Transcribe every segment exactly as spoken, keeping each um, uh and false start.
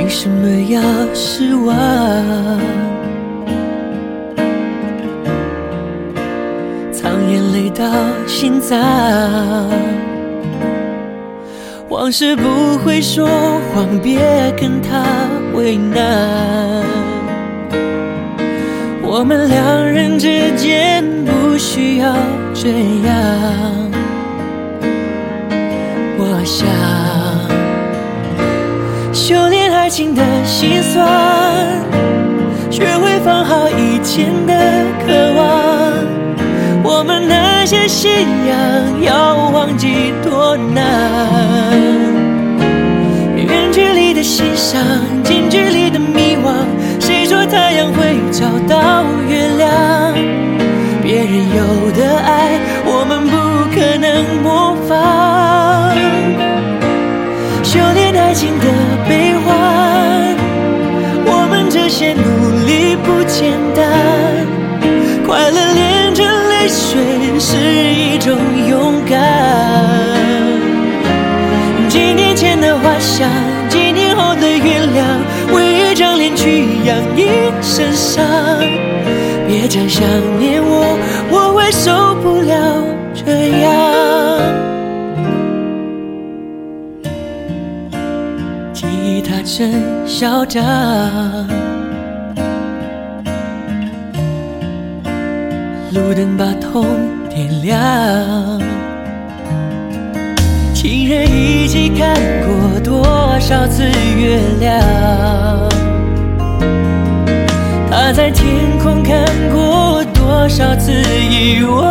为什么要失望？藏眼泪到心脏，往事不会说谎，别跟他为难。我们两人之间不需要这样。我想修炼爱情的心酸，学会放好以前的渴望。我们那些信仰要忘记多难，远距离的欣赏，近距离的迷惘。谁说太阳会找到月亮？别人有的爱，我们不可能模仿。修炼爱情的悲欢，我们这些努力不简单。快乐连着泪水是一种勇敢。几年前的花香，几年后的原谅，为一张脸去养一身伤。别再想念我，我会受不了这样。吉他真嚣张，路灯把痛点亮。情人一起看过多少次月亮？他在天空看过多少次遗忘？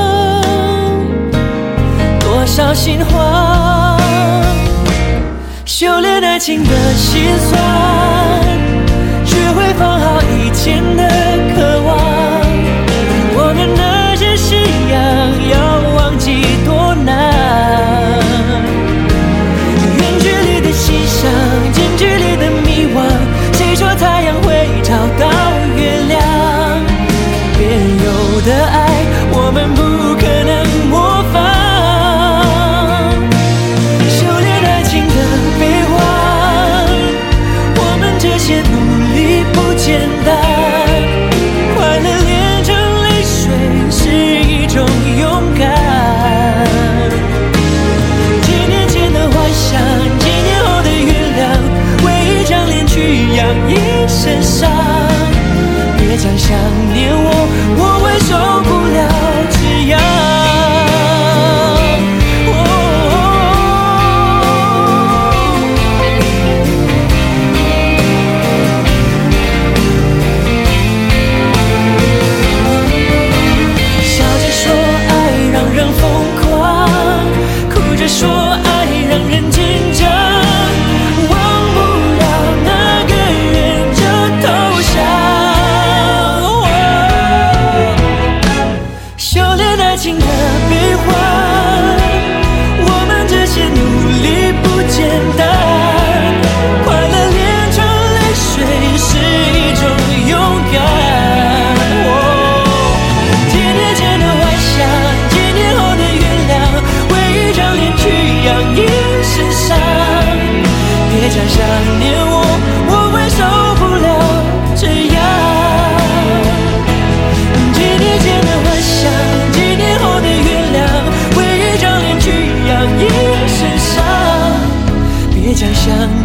多少心慌？修炼爱情的心酸，学会放好以前的渴望。我们那些信仰要忘记多难，远距离的欣赏，近距离的迷惘。谁说太阳会找到月亮？别人有的爱，我们不可能模仿。修炼爱情的悲欢，我们这些努力不简单。快乐连着泪水是一种勇敢。几年前的幻想，几年后的原谅，为一张脸去养一身伤。别再想念我，我会受不了这样。笑着说爱让人疯狂，哭着说爱让人紧张。忘不了那个人就投降。修炼爱情的悲欢，我们这些努力不简单。快乐连着泪水是一种勇敢。几年前的幻想，几年后的原谅，为一张脸去养一身伤。别再想念我，我会受不了这样。几年前的幻想，几年后的原谅，为一张脸去养一身伤。别再想